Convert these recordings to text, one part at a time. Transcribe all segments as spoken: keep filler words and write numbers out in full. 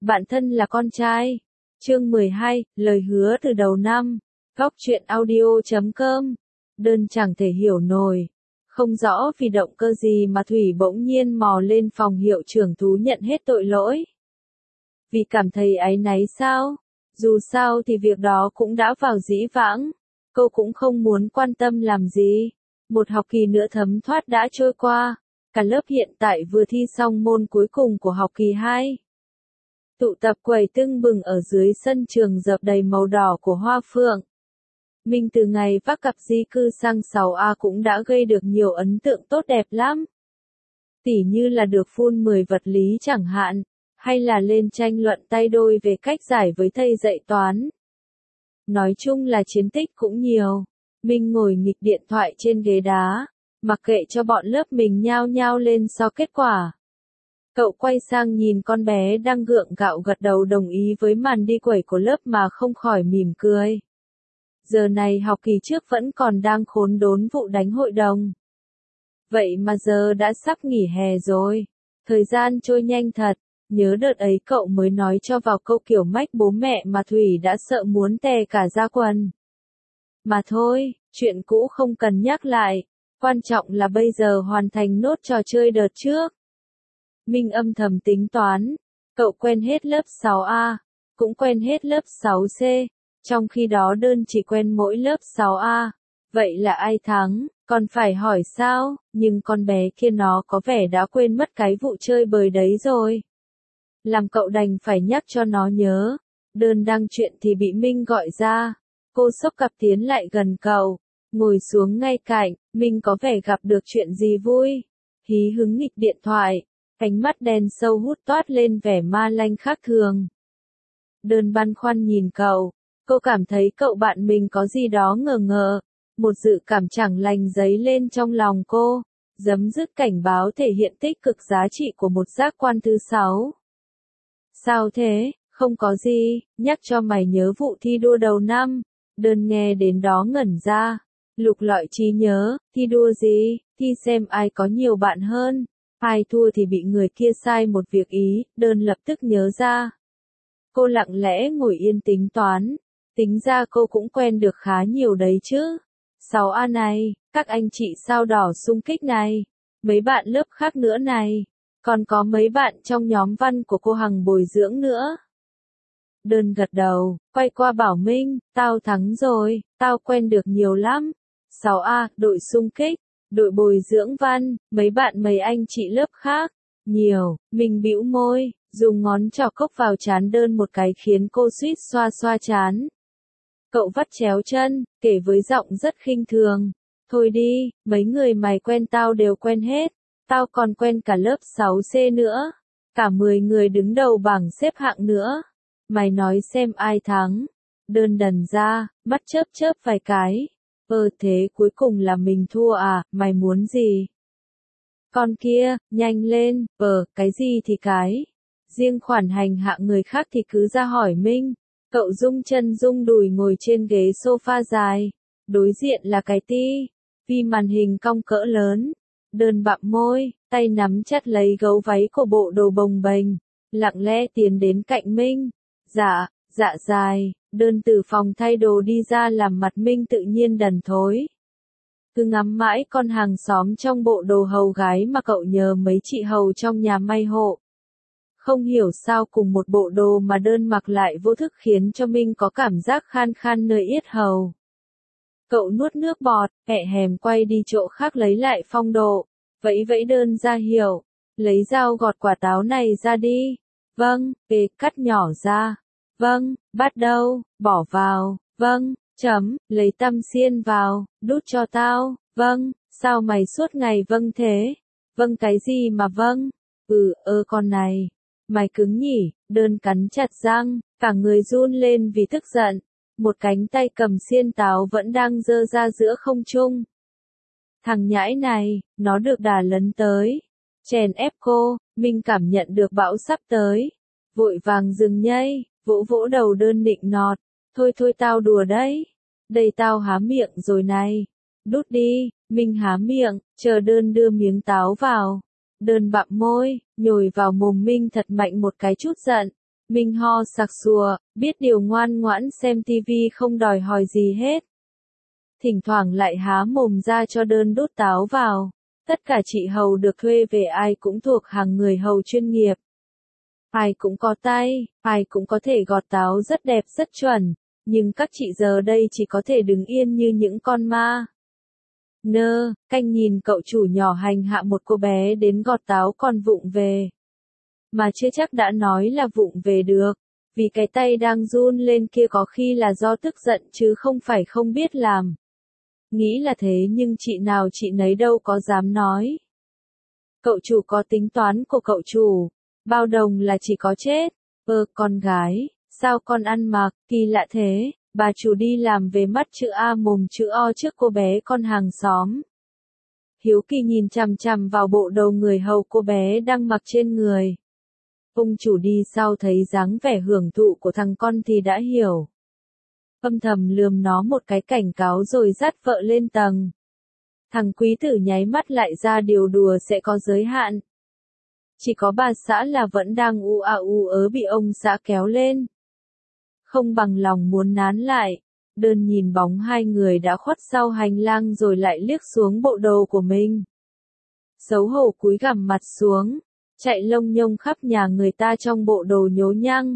Bạn thân là con trai. Chương mười hai, lời hứa từ đầu năm. Góc truyện audio chấm com. Đơn chẳng thể hiểu nổi. Không rõ vì động cơ gì mà Thủy bỗng nhiên mò lên phòng hiệu trưởng thú nhận hết tội lỗi. Vì cảm thấy áy náy sao? Dù sao thì việc đó cũng đã vào dĩ vãng. Cô cũng không muốn quan tâm làm gì. Một học kỳ nữa thấm thoát đã trôi qua. Cả lớp hiện tại vừa thi xong môn cuối cùng của học kỳ hai. Tụ tập quầy tưng bừng ở dưới sân trường dập đầy màu đỏ của hoa phượng. Mình từ ngày vác cặp di cư sang sáu A cũng đã gây được nhiều ấn tượng tốt đẹp lắm. Tỉ như là được phun mười vật lý chẳng hạn, hay là lên tranh luận tay đôi về cách giải với thầy dạy toán. Nói chung là chiến tích cũng nhiều. Mình ngồi nghịch điện thoại trên ghế đá, mặc kệ cho bọn lớp mình nhao nhao lên so kết quả. Cậu quay sang nhìn con bé đang gượng gạo gật đầu đồng ý với màn đi quẩy của lớp mà không khỏi mỉm cười. Giờ này học kỳ trước vẫn còn đang khốn đốn vụ đánh hội đồng. Vậy mà giờ đã sắp nghỉ hè rồi. Thời gian trôi nhanh thật. Nhớ đợt ấy cậu mới nói cho vào câu kiểu mách bố mẹ mà Thủy đã sợ muốn tè cả da quần. Mà thôi, chuyện cũ không cần nhắc lại. Quan trọng là bây giờ hoàn thành nốt trò chơi đợt trước. Minh âm thầm tính toán. Cậu quen hết lớp sáu A, cũng quen hết lớp sáu C. Trong khi đó đơn chỉ quen mỗi lớp sáu A. Vậy là ai thắng, còn phải hỏi sao, nhưng con bé kia nó có vẻ đã quên mất cái vụ chơi bời đấy rồi. Làm cậu đành phải nhắc cho nó nhớ. Đơn đang chuyện thì bị Minh gọi ra. Cô xốc cặp tiến lại gần cậu, ngồi xuống ngay cạnh. Minh có vẻ gặp được chuyện gì vui. Hí hứng nghịch điện thoại, ánh mắt đen sâu hút toát lên vẻ ma lanh khác thường. Đơn băn khoăn nhìn cậu. Cô cảm thấy cậu bạn mình có gì đó ngờ ngợ. Một dự cảm chẳng lành dấy lên trong lòng cô. Giấm dứt cảnh báo thể hiện tích cực giá trị của một giác quan thứ sáu. Sao thế, không có gì, nhắc cho mày nhớ vụ thi đua đầu năm. Đơn nghe đến đó ngẩn ra. Lục lọi trí nhớ, thi đua gì, thi xem ai có nhiều bạn hơn. Ai thua thì bị người kia sai một việc ý, đơn lập tức nhớ ra. Cô lặng lẽ ngồi yên tính toán. Tính ra cô cũng quen được khá nhiều đấy chứ. sáu A này, các anh chị sao đỏ xung kích này, mấy bạn lớp khác nữa này, còn có mấy bạn trong nhóm văn của cô Hằng bồi dưỡng nữa. Đơn gật đầu, quay qua bảo Minh, tao thắng rồi, tao quen được nhiều lắm. sáu A, đội xung kích, đội bồi dưỡng văn, mấy bạn mấy anh chị lớp khác, nhiều. Mình bĩu môi, dùng ngón trỏ cốc vào trán Đơn một cái khiến cô suýt xoa xoa trán. Cậu vắt chéo chân, kể với giọng rất khinh thường. Thôi đi, mấy người mày quen tao đều quen hết. Tao còn quen cả lớp sáu C nữa. Cả mười người đứng đầu bảng xếp hạng nữa. Mày nói xem ai thắng. Đơn đần ra, mắt chớp chớp vài cái. Ờ thế cuối cùng là mình thua à, mày muốn gì? Con kia, nhanh lên, ờ, cái gì thì cái. Riêng khoản hành hạ người khác thì cứ ra hỏi Minh. Cậu rung chân rung đùi ngồi trên ghế sofa dài. Đối diện là cái ti vi màn hình cong cỡ lớn. Đơn bặm môi, tay nắm chặt lấy gấu váy của bộ đồ bồng bềnh. Lặng lẽ tiến đến cạnh Minh. Dạ, dạ dài. Đơn từ phòng thay đồ đi ra làm mặt Minh tự nhiên đần thối. Cứ ngắm mãi con hàng xóm trong bộ đồ hầu gái mà cậu nhờ mấy chị hầu trong nhà may hộ. Không hiểu sao cùng một bộ đồ mà Đơn mặc lại vô thức khiến cho Minh có cảm giác khan khan nơi yết hầu. Cậu nuốt nước bọt, ẹ hèm quay đi chỗ khác lấy lại phong độ, vẫy vẫy Đơn ra hiệu, lấy dao gọt quả táo này ra đi. Vâng, kê cắt nhỏ ra. Vâng, bắt đầu, bỏ vào. Vâng, chấm, lấy tăm xiên vào, đút cho tao. Vâng, sao mày suốt ngày vâng thế? Vâng cái gì mà vâng? Ừ, ơ con này. Mày cứng nhỉ, Đơn cắn chặt răng, cả người run lên vì tức giận. Một cánh tay cầm xiên táo vẫn đang giơ ra giữa không trung. Thằng nhãi này, nó được đà lấn tới. Chèn ép cô, Minh cảm nhận được bão sắp tới. Vội vàng dừng nhây, vỗ vỗ đầu Đơn nịnh nọt. Thôi thôi tao đùa đấy. Đây tao há miệng rồi này. Đút đi, Minh há miệng, chờ Đơn đưa miếng táo vào. Đơn bặm môi, nhồi vào mồm Minh thật mạnh một cái chút giận. Minh ho sặc sùa, biết điều ngoan ngoãn xem tivi không đòi hỏi gì hết. Thỉnh thoảng lại há mồm ra cho đơn đút táo vào. Tất cả chị hầu được thuê về ai cũng thuộc hàng người hầu chuyên nghiệp. Ai cũng có tay, ai cũng có thể gọt táo rất đẹp rất chuẩn, nhưng các chị giờ đây chỉ có thể đứng yên như những con ma. Nơ, canh nhìn cậu chủ nhỏ hành hạ một cô bé đến gọt táo còn vụng về. Mà chưa chắc đã nói là vụng về được, vì cái tay đang run lên kia có khi là do tức giận chứ không phải không biết làm. Nghĩ là thế nhưng chị nào chị nấy đâu có dám nói. Cậu chủ có tính toán của cậu chủ, bao đồng là chỉ có chết. Ơ con gái, sao con ăn mặc, kỳ lạ thế, bà chủ đi làm về mắt chữ A mồm chữ O trước cô bé con hàng xóm. Hiếu kỳ nhìn chằm chằm vào bộ đồ người hầu cô bé đang mặc trên người. Ông chủ đi sau thấy dáng vẻ hưởng thụ của thằng con thì đã hiểu. Âm thầm lườm nó một cái cảnh cáo rồi dắt vợ lên tầng. Thằng quý tử nháy mắt lại ra điều đùa sẽ có giới hạn. Chỉ có bà xã là vẫn đang u a u ớ bị ông xã kéo lên. Không bằng lòng muốn nán lại, đơn nhìn bóng hai người đã khuất sau hành lang rồi lại liếc xuống bộ đồ của mình. Xấu hổ cúi gằm mặt xuống, chạy lông nhông khắp nhà người ta trong bộ đồ nhố nhăng.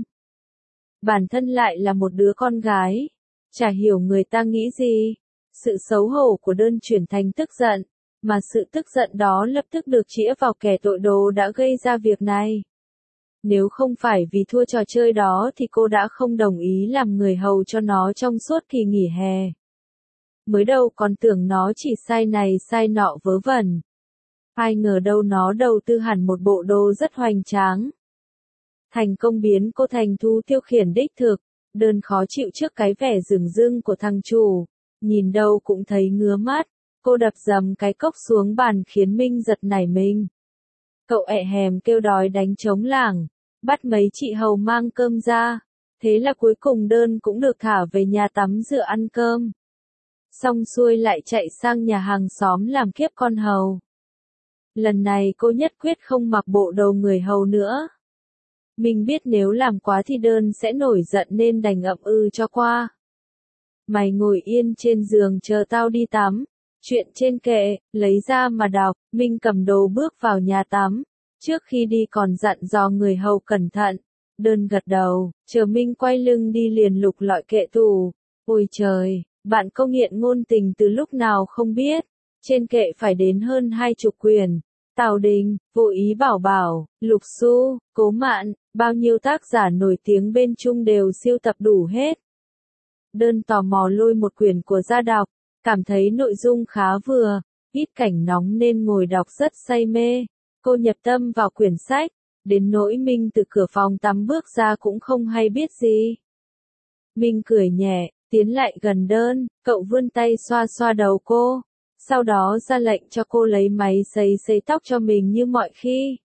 Bản thân lại là một đứa con gái, chả hiểu người ta nghĩ gì. Sự xấu hổ của đơn chuyển thành tức giận, mà sự tức giận đó lập tức được chĩa vào kẻ tội đồ đã gây ra việc này. Nếu không phải vì thua trò chơi đó thì cô đã không đồng ý làm người hầu cho nó trong suốt kỳ nghỉ hè. Mới đầu còn tưởng nó chỉ sai này sai nọ vớ vẩn. Ai ngờ đâu nó đầu tư hẳn một bộ đồ rất hoành tráng. Thành công biến cô thành thú tiêu khiển đích thực, đơn khó chịu trước cái vẻ rừng rưng của thằng chủ. Nhìn đâu cũng thấy ngứa mắt, cô đập dầm cái cốc xuống bàn khiến Minh giật nảy mình. Cậu ẹ hèm kêu đói đánh trống lảng, bắt mấy chị hầu mang cơm ra, thế là cuối cùng đơn cũng được thả về nhà tắm rửa ăn cơm. Xong xuôi lại chạy sang nhà hàng xóm làm kiếp con hầu. Lần này cô nhất quyết không mặc bộ đồ người hầu nữa. Mình biết nếu làm quá thì đơn sẽ nổi giận nên đành ậm ừ cho qua. Mày ngồi yên trên giường chờ tao đi tắm. Chuyện trên kệ, lấy ra mà đọc. Minh cầm đồ bước vào nhà tắm. Trước khi đi còn dặn dò người hầu cẩn thận. Đơn gật đầu, chờ Minh quay lưng đi liền lục lọi kệ tủ. Ôi trời, bạn công nghiện ngôn tình từ lúc nào không biết. Trên kệ phải đến hơn hai chục quyển. Tào Đình, Vô Ý Bảo Bảo, Lục Xu, Cố Mạn, bao nhiêu tác giả nổi tiếng bên Trung đều siêu tập đủ hết. Đơn tò mò lôi một quyển của ra đọc, cảm thấy nội dung khá vừa, ít cảnh nóng nên ngồi đọc rất say mê. Cô nhập tâm vào quyển sách, đến nỗi Minh từ cửa phòng tắm bước ra cũng không hay biết gì. Minh cười nhẹ, tiến lại gần đơn, cậu vươn tay xoa xoa đầu cô, sau đó ra lệnh cho cô lấy máy sấy sấy tóc cho mình như mọi khi.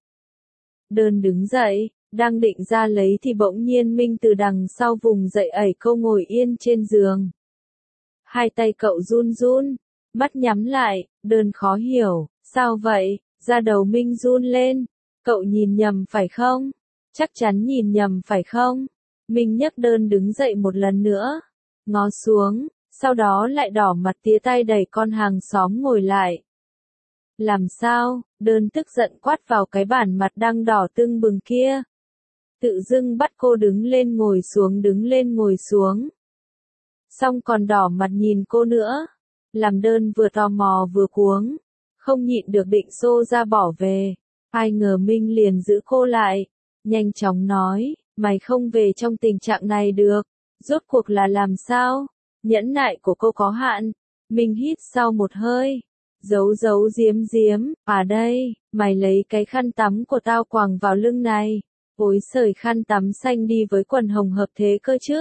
Đơn đứng dậy, đang định ra lấy thì bỗng nhiên Minh từ đằng sau vùng dậy ẩy cô ngồi yên trên giường. Hai tay cậu run run, mắt nhắm lại, đơn khó hiểu, sao vậy, da đầu Minh run lên, cậu nhìn nhầm phải không? Chắc chắn nhìn nhầm phải không? Minh nhấc đơn đứng dậy một lần nữa, ngó xuống, sau đó lại đỏ mặt tía tay đẩy con hàng xóm ngồi lại. Làm sao? Đơn tức giận quát vào cái bản mặt đang đỏ tưng bừng kia. Tự dưng bắt cô đứng lên ngồi xuống đứng lên ngồi xuống. Xong còn đỏ mặt nhìn cô nữa. Làm đơn vừa tò mò vừa cuống. Không nhịn được định xô ra bỏ về. Ai ngờ Minh liền giữ cô lại. Nhanh chóng nói, mày không về trong tình trạng này được. Rốt cuộc là làm sao? Nhẫn nại của cô có hạn. Minh hít sau một hơi. Giấu giấu giếm giếm, à đây, mày lấy cái khăn tắm của tao quàng vào lưng này. Ối sời khăn tắm xanh đi với quần hồng hợp thế cơ chứ.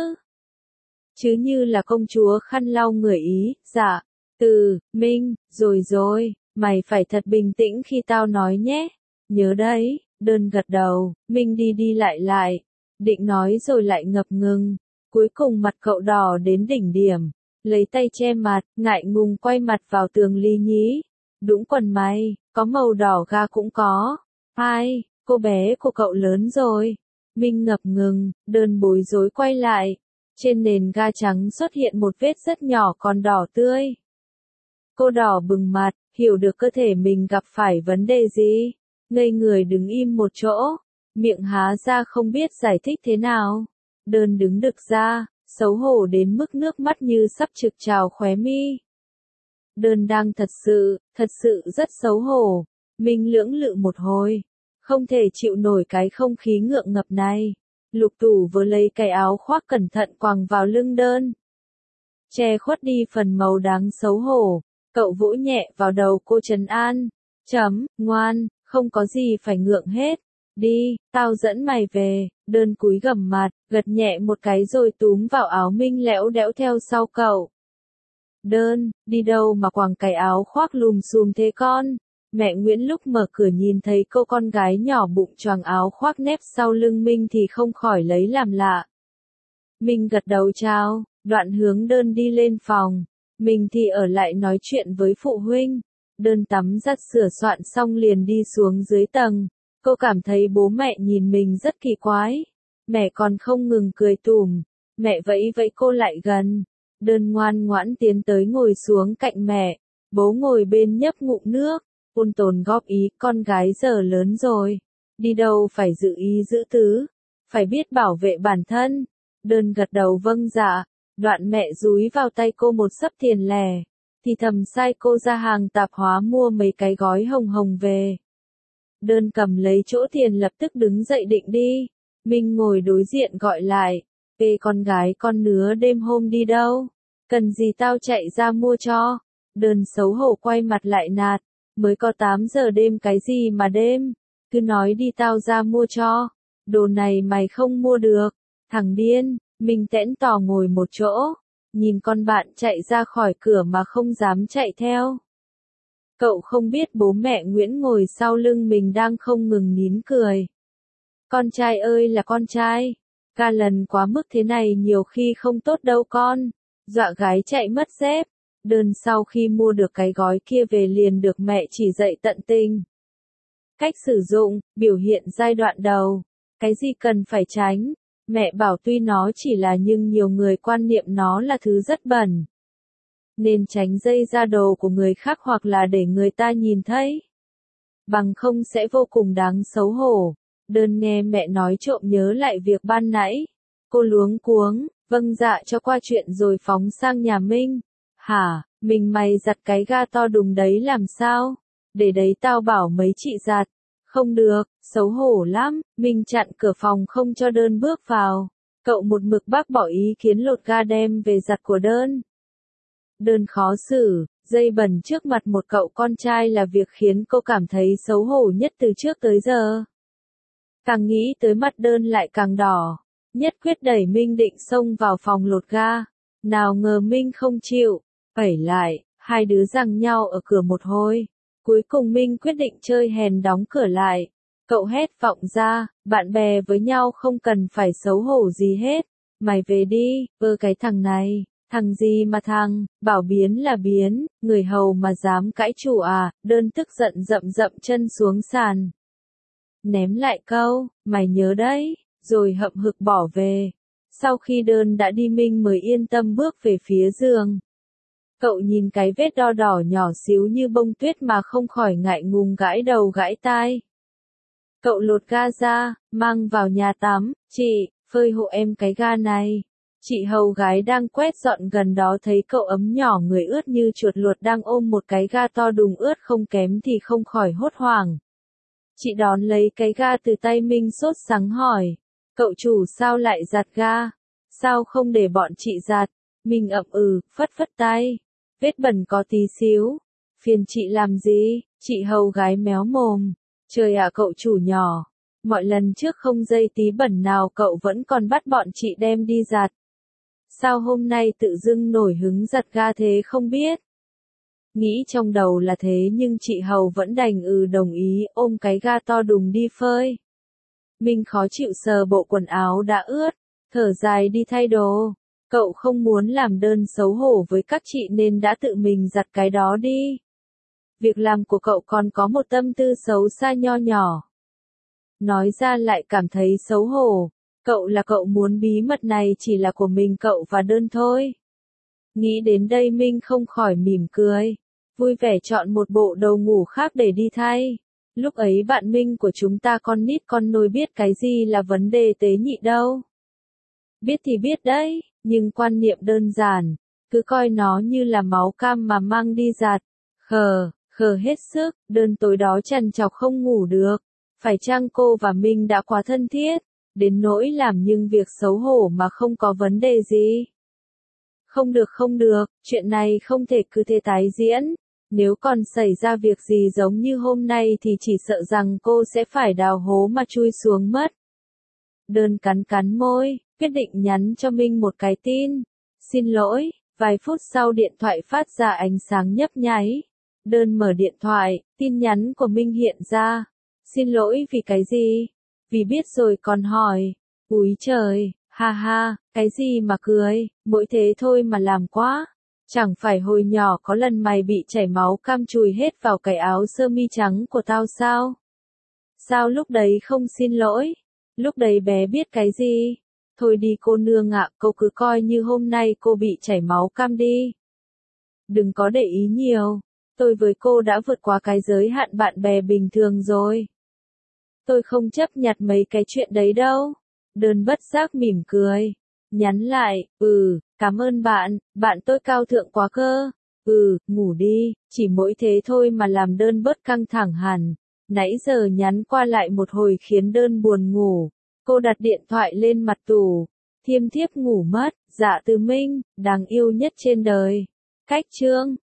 Chứ như là công chúa khăn lau người Ý, dạ. Từ, Minh, rồi rồi, mày phải thật bình tĩnh khi tao nói nhé. Nhớ đấy, đơn gật đầu, Minh đi đi lại lại. Định nói rồi lại ngập ngừng. Cuối cùng mặt cậu đỏ đến đỉnh điểm. Lấy tay che mặt, ngại ngùng quay mặt vào tường ly nhí. Đũng quần mày, có màu đỏ ga cũng có. Ai, cô bé của cậu lớn rồi. Minh ngập ngừng, đơn bối rối quay lại. Trên nền ga trắng xuất hiện một vết rất nhỏ còn đỏ tươi. Cô đỏ bừng mặt, hiểu được cơ thể mình gặp phải vấn đề gì. Ngây người đứng im một chỗ, miệng há ra không biết giải thích thế nào. Đơn đứng đực ra, xấu hổ đến mức nước mắt như sắp trực trào khóe mi. Đơn đang thật sự, thật sự rất xấu hổ. Minh lưỡng lự một hồi, không thể chịu nổi cái không khí ngượng ngập này. Lục tủ vừa lấy cái áo khoác cẩn thận quàng vào lưng đơn. Che khuất đi phần màu đáng xấu hổ, cậu vỗ nhẹ vào đầu cô trấn an. Chấm, ngoan, không có gì phải ngượng hết. Đi, tao dẫn mày về. Đơn cúi gằm mặt, gật nhẹ một cái rồi túm vào áo Minh lẽo đẽo theo sau cậu. Đơn, đi đâu mà quàng cái áo khoác lùm xùm thế con? Mẹ Nguyễn lúc mở cửa nhìn thấy cô con gái nhỏ bụng choàng áo khoác nép sau lưng Minh thì không khỏi lấy làm lạ. Minh gật đầu chào, đoạn hướng Đơn đi lên phòng. Mình thì ở lại nói chuyện với phụ huynh. Đơn tắm giặt sửa soạn xong liền đi xuống dưới tầng. Cô cảm thấy bố mẹ nhìn mình rất kỳ quái. Mẹ còn không ngừng cười tủm. Mẹ vẫy vẫy cô lại gần. Đơn ngoan ngoãn tiến tới ngồi xuống cạnh mẹ. Bố ngồi bên nhấp ngụm nước. Ôn tồn góp ý, con gái giờ lớn rồi. Đi đâu phải giữ ý giữ tứ. Phải biết bảo vệ bản thân. Đơn gật đầu vâng dạ. Đoạn mẹ dúi vào tay cô một xấp tiền lẻ. Thì thầm sai cô ra hàng tạp hóa mua mấy cái gói hồng hồng về. Đơn cầm lấy chỗ tiền lập tức đứng dậy định đi. Minh ngồi đối diện gọi lại. Ê con gái con nứa đêm hôm đi đâu? Cần gì tao chạy ra mua cho? Đơn xấu hổ quay mặt lại nạt. Mới có tám giờ đêm cái gì mà đêm? Cứ nói đi tao ra mua cho. Đồ này mày không mua được. Thằng điên. Minh tẽn tò ngồi một chỗ. Nhìn con bạn chạy ra khỏi cửa mà không dám chạy theo. Cậu không biết bố mẹ Nguyễn ngồi sau lưng mình đang không ngừng nín cười. Con trai ơi là con trai. Ca lần quá mức thế này nhiều khi không tốt đâu con. Dọa gái chạy mất dép. Đơn sau khi mua được cái gói kia về liền được mẹ chỉ dạy tận tình. Cách sử dụng, biểu hiện giai đoạn đầu. Cái gì cần phải tránh. Mẹ bảo tuy nó chỉ là nhưng nhiều người quan niệm nó là thứ rất bẩn. Nên tránh dây ra đồ của người khác hoặc là để người ta nhìn thấy. Bằng không sẽ vô cùng đáng xấu hổ. Đơn nghe mẹ nói trộm nhớ lại việc ban nãy. Cô luống cuống, vâng dạ cho qua chuyện rồi phóng sang nhà Minh. Hả, mình mày giặt cái ga to đùng đấy làm sao? Để đấy tao bảo mấy chị giặt. Không được, xấu hổ lắm. Minh chặn cửa phòng không cho Đơn bước vào. Cậu một mực bác bỏ ý kiến lột ga đem về giặt của Đơn. Đơn khó xử, dây bẩn trước mặt một cậu con trai là việc khiến cô cảm thấy xấu hổ nhất từ trước tới giờ. Càng nghĩ tới mắt Đơn lại càng đỏ. Nhất quyết đẩy Minh định xông vào phòng lột ga. Nào ngờ Minh không chịu. Phẩy lại, hai đứa giằng nhau ở cửa một hồi. Cuối cùng Minh quyết định chơi hèn đóng cửa lại. Cậu hét vọng ra, bạn bè với nhau không cần phải xấu hổ gì hết. Mày về đi, ơ cái thằng này, thằng gì mà thằng, bảo biến là biến, người hầu mà dám cãi chủ à, Đơn tức giận dậm dậm chân xuống sàn. Ném lại câu, mày nhớ đấy, rồi hậm hực bỏ về. Sau khi Đơn đã đi Minh mới yên tâm bước về phía giường. Cậu nhìn cái vết đo đỏ nhỏ xíu như bông tuyết mà không khỏi ngại ngùng gãi đầu gãi tai. Cậu lột ga ra, mang vào nhà tắm, chị, phơi hộ em cái ga này. Chị hầu gái đang quét dọn gần đó thấy cậu ấm nhỏ người ướt như chuột luột đang ôm một cái ga to đùng ướt không kém thì không khỏi hốt hoảng. Chị đón lấy cái ga từ tay Minh sốt sắng hỏi. Cậu chủ sao lại giặt ga? Sao không để bọn chị giặt? Minh ậm ừ, phất phất tay. Vết bẩn có tí xíu. Phiền chị làm gì? Chị hầu gái méo mồm. Trời ạ cậu chủ nhỏ. Mọi lần trước không dây tí bẩn nào cậu vẫn còn bắt bọn chị đem đi giặt. Sao hôm nay tự dưng nổi hứng giặt ga thế không biết? Nghĩ trong đầu là thế nhưng chị hầu vẫn đành ừ đồng ý ôm cái ga to đùng đi phơi. Minh khó chịu sờ bộ quần áo đã ướt. Thở dài đi thay đồ. Cậu không muốn làm Đơn xấu hổ với các chị nên đã tự mình giặt cái đó đi. Việc làm của cậu còn có một tâm tư xấu xa nho nhỏ. nói ra lại cảm thấy xấu hổ. Cậu là cậu muốn bí mật này chỉ là của mình cậu và đơn thôi. Nghĩ đến đây Minh không khỏi mỉm cười, vui vẻ chọn một bộ đồ ngủ khác để đi thay. Lúc ấy bạn Minh của chúng ta con nít con nôi biết cái gì là vấn đề tế nhị đâu. Biết thì biết đấy, nhưng quan niệm đơn giản, cứ coi nó như là máu cam mà mang đi giặt. Khờ, khờ hết sức, đơn tối đó trằn trọc không ngủ được. Phải chăng cô và Minh đã quá thân thiết, đến nỗi làm nhưng việc xấu hổ mà không có vấn đề gì? Không được không được, chuyện này không thể cứ thế tái diễn. Nếu còn xảy ra việc gì giống như hôm nay thì chỉ sợ rằng cô sẽ phải đào hố mà chui xuống mất. Đơn cắn cắn môi, quyết định nhắn cho Minh một cái tin. Xin lỗi, vài phút sau điện thoại phát ra ánh sáng nhấp nháy. Đơn mở điện thoại, tin nhắn của Minh hiện ra. Xin lỗi vì cái gì? Vì biết rồi còn hỏi. Úi trời, ha ha, cái gì mà cười, mỗi thế thôi mà làm quá. Chẳng phải hồi nhỏ có lần mày bị chảy máu cam chùi hết vào cái áo sơ mi trắng của tao sao? Sao lúc đấy không xin lỗi? Lúc đấy bé biết cái gì? Thôi đi cô nương ạ, cô cứ coi như hôm nay cô bị chảy máu cam đi. Đừng có để ý nhiều, tôi với cô đã vượt qua cái giới hạn bạn bè bình thường rồi. Tôi không chấp nhặt mấy cái chuyện đấy đâu. Đơn bất giác mỉm cười. Nhắn lại, ừ, cảm ơn bạn, bạn tôi cao thượng quá cơ. Ừ, ngủ đi, chỉ mỗi thế thôi mà làm đơn bớt căng thẳng hẳn. Nãy giờ nhắn qua lại một hồi khiến đơn buồn ngủ. Cô đặt điện thoại lên mặt tủ. Thiêm thiếp ngủ mất, Dạ Từ Minh, đáng yêu nhất trên đời. Cách chương